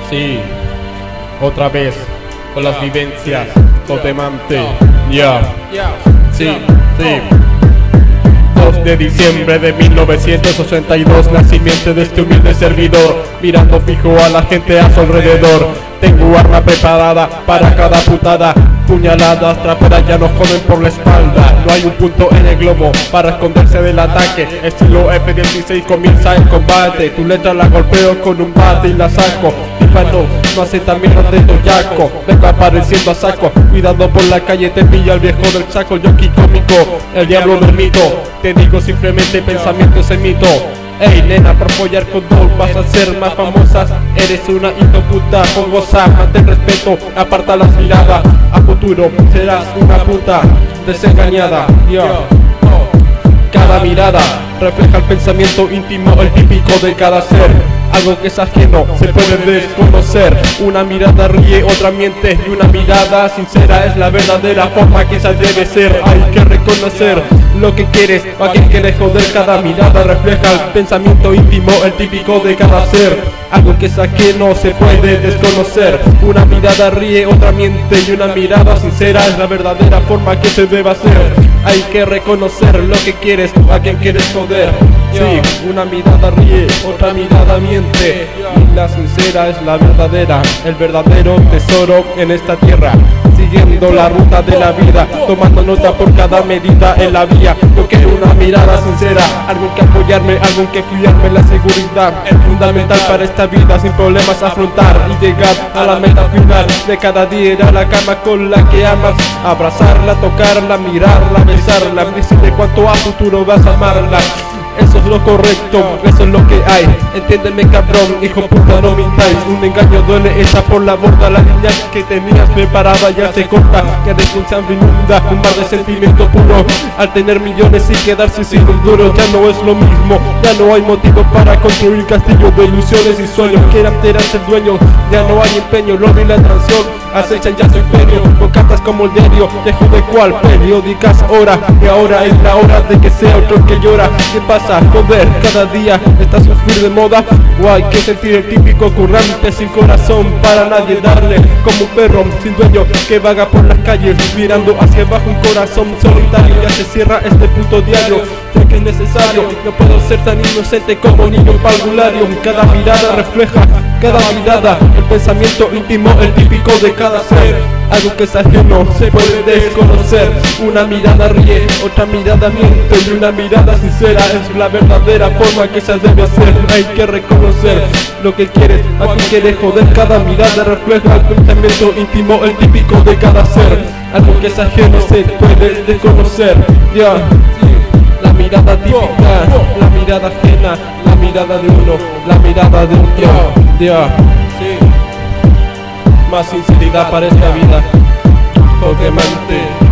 Sí, otra vez, con las vivencias, Totemante, sí. 2 de diciembre de 1982, nacimiento de este humilde servidor, mirando fijo a la gente a su alrededor. Tengo arma preparada para cada putada, puñaladas traperas ya no joden por la espalda. No hay un punto en el globo para esconderse del ataque. Estilo F-16 comienza el combate. Tu letra la golpeo con un bate y la saco. Tímpano, no acepta mierda de toyaco. Vengo apareciendo a saco, cuidado por la calle te pilla el viejo del saco. Yoki cómico, el diablo dormido. Te digo simplemente pensamientos en mito. Ey nena, por follar con Dol vas a ser más famosas. Eres una hijo puta, fogosa, mantén respeto, aparta las miradas. A futuro serás una puta desengañada. Cada mirada refleja el pensamiento íntimo, el típico de cada ser. Algo que es ajeno se puede desconocer. Una mirada ríe, otra miente, y una mirada sincera es la verdadera forma que esa debe ser. Hay que reconocer lo que quieres, a quien quieres joder. Cada mirada refleja el pensamiento íntimo, el típico de cada ser. Algo que es ajeno se puede desconocer. Una mirada ríe, otra miente, y una mirada sincera es la verdadera forma que se debe hacer. Hay que reconocer lo que quieres, a quien quieres joder. Sí, una mirada ríe, otra mirada miente, y la sincera es la verdadera, el verdadero tesoro en esta tierra. Siguiendo la ruta de la vida, tomando nota por cada medida en la vía. Yo quiero una mirada sincera, algo en que apoyarme, algo en que fiarme. La seguridad es fundamental para esta vida, sin problemas afrontar y llegar a la meta final de cada día. Ir a la cama con la que amas, abrazarla, tocarla, mirarla, besarla, decirle cuánto a futuro vas a amarla. Eso es lo correcto, eso es lo que hay. Entiéndeme cabrón, hijo puta, no mintáis. Un engaño duele, está por la borda. La línea que tenías preparada ya se corta. Ya de un sangre inunda, un mar de sentimiento puro. Al tener millones y quedarse sin un duro, ya no es lo mismo. Ya no hay motivo para construir castillos de ilusiones y sueños. Quieran ser dueños, ya no hay empeño. Lobby y la transición acechan ya su imperio. Con cartas como el diario, dejo de cual periódicas hora. Y ahora es la hora de que sea otro que llora. ¿Qué pasa? Joder, cada día está a sufrir de moda. O hay que sentir el típico currante sin corazón para nadie, darle como un perro sin dueño que vaga por las calles mirando hacia abajo. Un corazón solitario, ya se cierra este puto diario. Sé que es necesario, no puedo ser tan inocente como niño parvulario. Cada mirada refleja, cada mirada el pensamiento íntimo, el típico de cada ser. Algo que es ajeno se puede desconocer. Una mirada ríe, otra mirada miente, y una mirada sincera es la verdadera forma que se debe hacer. Hay que reconocer lo que quieres, a quien quieres joder. Cada mirada refleja el pensamiento íntimo, el típico de cada ser. Algo que es ajeno se puede desconocer. La mirada típica, la mirada ajena, la mirada de uno, la mirada de otro. Más sinceridad para esta vida, Totemante.